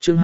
Chương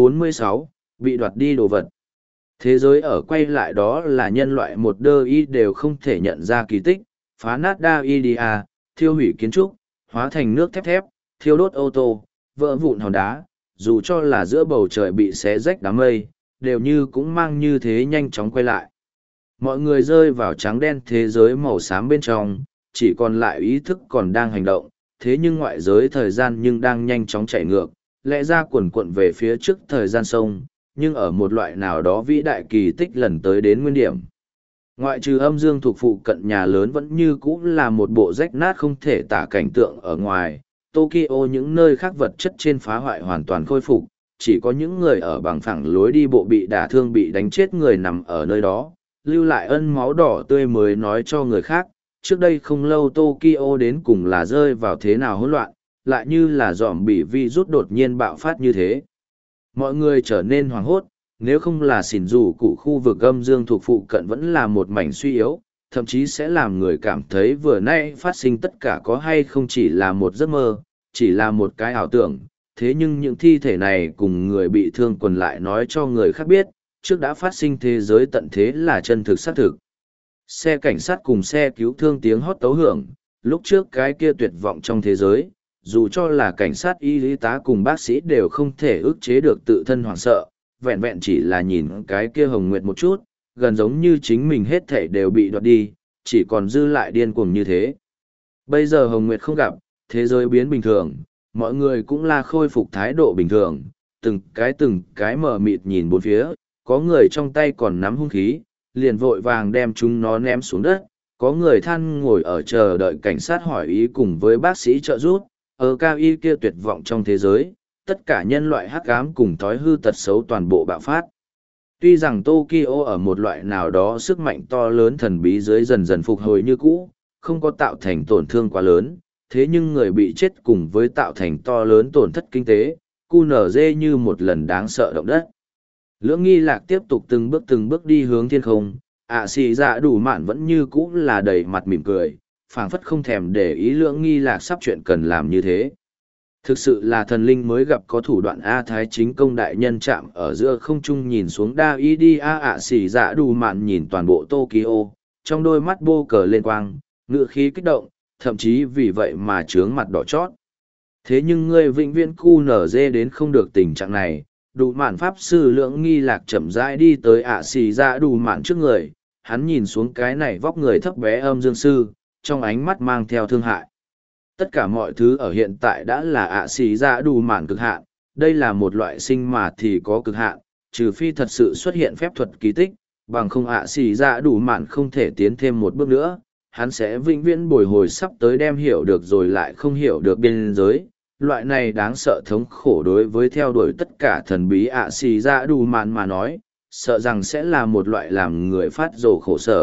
246, bị đoạt đi đồ vật. Thế giới ở quay lại đó là nhân loại một đơ y đều không thể nhận ra kỳ tích, phá nát đa idia, thiêu hủy kiến trúc, hóa thành nước thép thép, thiêu đốt ô tô, vỡ vụn hòn đá, dù cho là giữa bầu trời bị xé rách đám mây, đều như cũng mang như thế nhanh chóng quay lại. Mọi người rơi vào trắng đen thế giới màu xám bên trong, chỉ còn lại ý thức còn đang hành động, thế nhưng ngoại giới thời gian nhưng đang nhanh chóng chạy ngược, lẽ ra quần quận về phía trước thời gian sông, nhưng ở một loại nào đó vĩ đại kỳ tích lần tới đến nguyên điểm. Ngoại trừ âm dương thuộc phụ cận nhà lớn vẫn như cũ là một bộ rách nát không thể tả cảnh tượng ở ngoài, Tokyo những nơi khác vật chất trên phá hoại hoàn toàn khôi phục, chỉ có những người ở bằng phẳng lối đi bộ bị đả thương bị đánh chết người nằm ở nơi đó, lưu lại ân máu đỏ tươi mới nói cho người khác. Trước đây không lâu Tokyo đến cùng là rơi vào thế nào hỗn loạn, lại như là dòm bị virus đột nhiên bạo phát như thế. Mọi người trở nên hoảng hốt, nếu không là xỉn dù cụ khu vực âm dương thuộc phụ cận vẫn là một mảnh suy yếu, thậm chí sẽ làm người cảm thấy vừa nay phát sinh tất cả có hay không chỉ là một giấc mơ, chỉ là một cái ảo tưởng. Thế nhưng những thi thể này cùng người bị thương quần lại nói cho người khác biết, trước đã phát sinh thế giới tận thế là chân thực xác thực. Xe cảnh sát cùng xe cứu thương tiếng hót tấu hưởng, lúc trước cái kia tuyệt vọng trong thế giới, dù cho là cảnh sát y tá cùng bác sĩ đều không thể ức chế được tự thân hoảng sợ, vẹn vẹn chỉ là nhìn cái kia Hồng Nguyệt một chút, gần giống như chính mình hết thảy đều bị đoạt đi, chỉ còn dư lại điên cuồng như thế. Bây giờ Hồng Nguyệt không gặp, thế giới biến bình thường, mọi người cũng là khôi phục thái độ bình thường, từng cái mờ mịt nhìn bốn phía, có người trong tay còn nắm hung khí, liền vội vàng đem chúng nó ném xuống đất, có người than ngồi ở chờ đợi cảnh sát hỏi ý cùng với bác sĩ trợ giúp, ở cao y kia tuyệt vọng trong thế giới, tất cả nhân loại hắc ám cùng thói hư tật xấu toàn bộ bạo phát. Tuy rằng Tokyo ở một loại nào đó sức mạnh to lớn thần bí dưới dần dần phục hồi như cũ, không có tạo thành tổn thương quá lớn, thế nhưng người bị chết cùng với tạo thành to lớn tổn thất kinh tế, QNZ như một lần đáng sợ động đất. Lưỡng nghi lạc tiếp tục từng bước đi hướng thiên không, xì dạ đủ mạn vẫn như cũ là đầy mặt mỉm cười, phảng phất không thèm để ý lưỡng nghi lạc sắp chuyện cần làm như thế. Thực sự là thần linh mới gặp có thủ đoạn A Thái chính công đại nhân chạm ở giữa không trung nhìn xuống đa y đi xì dạ đủ mạn nhìn toàn bộ Tokyo, trong đôi mắt bô cờ lên quang, ngựa khí kích động, thậm chí vì vậy mà trướng mặt đỏ chót. Thế nhưng ngươi vĩnh viễn cu nở dê đến không được tình trạng này, đủ mạn pháp sư lưỡng nghi lạc chậm rãi đi tới xì dạ đủ mạn trước người, hắn nhìn xuống cái này vóc người thấp bé âm dương sư, trong ánh mắt mang theo thương hại. Tất cả mọi thứ ở hiện tại đã là xì dạ đủ mạn cực hạn, đây là một loại sinh mà thì có cực hạn, trừ phi thật sự xuất hiện phép thuật kỳ tích, bằng không xì dạ đủ mạn không thể tiến thêm một bước nữa, hắn sẽ vĩnh viễn bồi hồi sắp tới đem hiểu được rồi lại không hiểu được biên giới. Loại này đáng sợ thống khổ đối với theo đuổi tất cả thần bí xì dạ đủ mạn mà nói, sợ rằng sẽ là một loại làm người phát rồ khổ sở.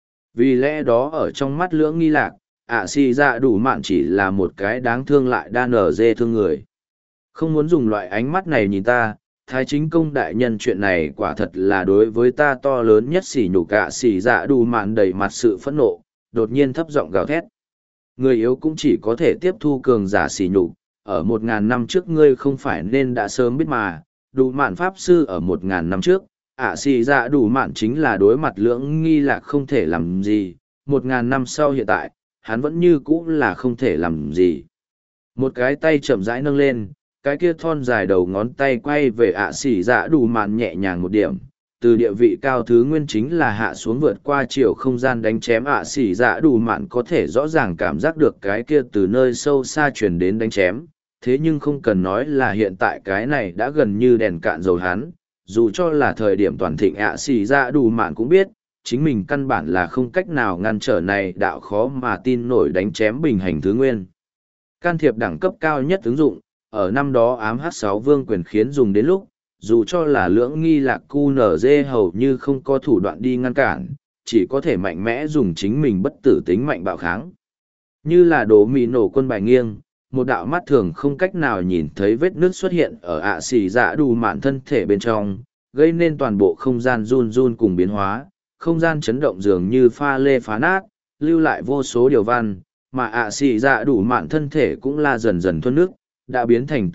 Vì lẽ đó ở trong mắt lưỡng nghi lạc, xì dạ đủ mạn chỉ là một cái đáng thương lại đa nở dê thương người. Không muốn dùng loại ánh mắt này nhìn ta, thái chính công đại nhân chuyện này quả thật là đối với ta to lớn nhất sỉ nhục. Xì dạ đủ mạn đầy mặt sự phẫn nộ, đột nhiên thấp giọng gào thét. Người yếu cũng chỉ có thể tiếp thu cường giả sỉ nhục, ở 1000 năm trước ngươi không phải nên đã sớm biết mà, đủ mạn pháp sư ở 1000 năm trước, xì dạ đủ mạn chính là đối mặt lưỡng nghi lạc không thể làm gì, 1000 năm sau hiện tại, hắn vẫn như cũ là không thể làm gì. Một cái tay chậm rãi nâng lên, cái kia thon dài đầu ngón tay quay về xì dạ đủ mạn nhẹ nhàng một điểm, từ địa vị cao thứ nguyên chính là hạ xuống vượt qua chiều không gian đánh chém xì dạ đủ mạn có thể rõ ràng cảm giác được cái kia từ nơi sâu xa truyền đến đánh chém, thế nhưng không cần nói là hiện tại cái này đã gần như đèn cạn dầu hắn, dù cho là thời điểm toàn thịnh xì dạ đủ mạn cũng biết, chính mình căn bản là không cách nào ngăn trở này đạo khó mà tin nổi đánh chém bình hành thứ nguyên. Can thiệp đẳng cấp cao nhất ứng dụng, ở năm đó ám H6 vương quyền khiến dùng đến lúc, dù cho là lưỡng nghi lạc QNZ hầu như không có thủ đoạn đi ngăn cản, chỉ có thể mạnh mẽ dùng chính mình bất tử tính mạnh bạo kháng. Như là đổ mì nổ quân bài nghiêng, một đạo mắt thường không cách nào nhìn thấy vết nước xuất hiện ở xì dạ đủ mạn thân thể bên trong, gây nên toàn bộ không gian run run cùng biến hóa, không gian chấn động dường như pha lê phá nát, lưu lại vô số điều văn, mà xì dạ đủ mạn thân thể cũng là dần dần thuần nước, đã biến thành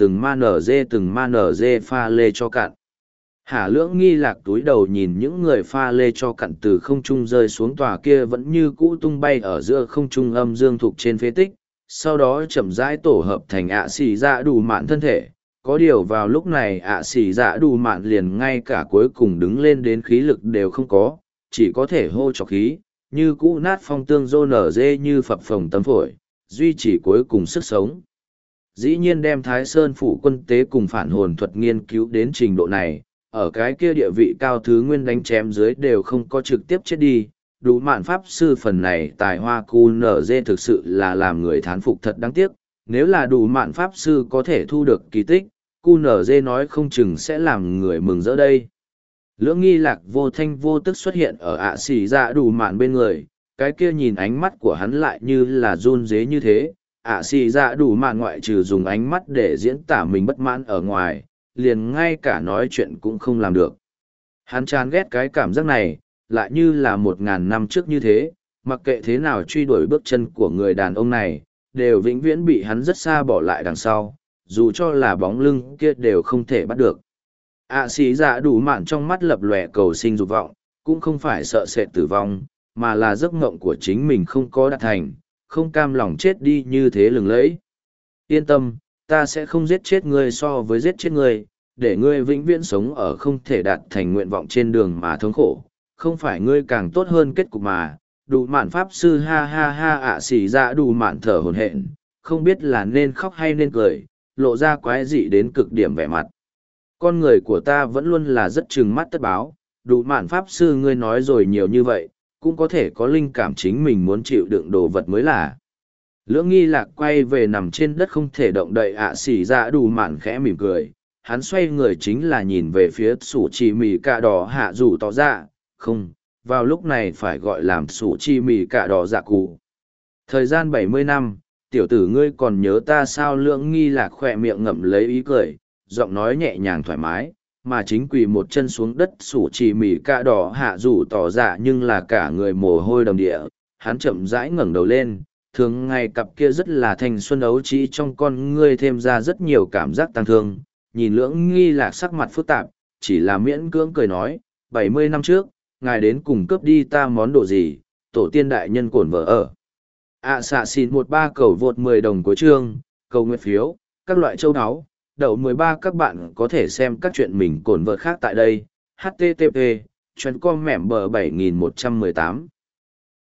từng ma nở dê pha lê cho cạn. Hà Lưỡng Nghi Lạc túi đầu nhìn những người pha lê cho cặn từ không trung rơi xuống tòa kia vẫn như cũ tung bay ở giữa không trung âm dương thục trên phế tích, sau đó chậm rãi tổ hợp thành ạ xỉ dạ đủ mạn thân thể. Có điều vào lúc này ạ xỉ dạ đủ mạn liền ngay cả cuối cùng đứng lên đến khí lực đều không có, chỉ có thể hô trọc khí, như cũ nát phong tương rô nở dê như phập phồng tấm phổi, duy trì cuối cùng sức sống. Dĩ nhiên đem Thái Sơn phủ quân tế cùng phản hồn thuật nghiên cứu đến trình độ này, ở cái kia địa vị cao thứ nguyên đánh chém dưới đều không có trực tiếp chết đi. Đủ mạn pháp sư phần này tài hoa cu nở dê thực sự là làm người thán phục thật đáng tiếc. Nếu là đủ mạn pháp sư có thể thu được kỳ tích, cu nở dê nói không chừng sẽ làm người mừng rỡ đây. Lưỡng Nghi Lạc vô thanh vô tức xuất hiện ở ạ xỉ dạ đủ mạn bên người, cái kia nhìn ánh mắt của hắn lại như là run dế như thế. ạ xỉ dạ đủ mạn ngoại trừ dùng ánh mắt để diễn tả mình bất mãn ở ngoài, liền ngay cả nói chuyện cũng không làm được. Hắn chán ghét cái cảm giác này, lại như là 1000 năm trước như thế, mặc kệ thế nào truy đuổi bước chân của người đàn ông này, đều vĩnh viễn bị hắn rất xa bỏ lại đằng sau, dù cho là bóng lưng kia đều không thể bắt được. ạ xỉ dạ đủ mạn trong mắt lập lòe cầu sinh dục vọng, cũng không phải sợ sệt tử vong, mà là giấc mộng của chính mình không có đạt thành, không cam lòng chết đi như thế lừng lẫy. Yên tâm, ta sẽ không giết chết ngươi so với giết chết ngươi, để ngươi vĩnh viễn sống ở không thể đạt thành nguyện vọng trên đường mà thống khổ, không phải ngươi càng tốt hơn kết cục mà. Đủ mạn pháp sư ha ha ha ạ xỉ dạ đủ mạn thở hổn hển, không biết là nên khóc hay nên cười, lộ ra quái dị đến cực điểm vẻ mặt. Con người của ta vẫn luôn là rất trừng mắt tất báo, đủ mạn pháp sư ngươi nói rồi nhiều như vậy, cũng có thể có linh cảm chính mình muốn chịu đựng đồ vật mới là. Lưỡng Nghi Lạc quay về nằm trên đất không thể động đậy ạ xỉ dạ đủ mạn khẽ mỉm cười, hắn xoay người chính là nhìn về phía sủ chi mì cạ đỏ hạ rủ tỏ ra, không, vào lúc này phải gọi làm sủ chi mì cạ đỏ dạ cụ. Thời gian 70 năm, tiểu tử ngươi còn nhớ ta sao? Lưỡng Nghi Lạc khỏe miệng ngậm lấy ý cười, giọng nói nhẹ nhàng thoải mái, mà chính quỳ một chân xuống đất sủ chi mì cạ đỏ hạ rủ tỏ ra nhưng là cả người mồ hôi đầm địa, hắn chậm rãi ngẩng đầu lên. Thường ngày cặp kia rất là thanh xuân ấu trĩ trong con ngươi thêm ra rất nhiều cảm giác tăng thương, nhìn Lưỡng Nghi Lạc sắc mặt phức tạp, chỉ là miễn cưỡng cười nói, 70 năm trước, ngài đến cùng cướp đi ta món đồ gì, tổ tiên đại nhân cổn vợ ở. Xạ xin 13 cầu vượt 10 đồng của chương, cầu nguyện phiếu, các loại châu áo, đậu 13 các bạn có thể xem các chuyện mình cổn vợ khác tại đây, http, chuyên com mẻm bờ 7118.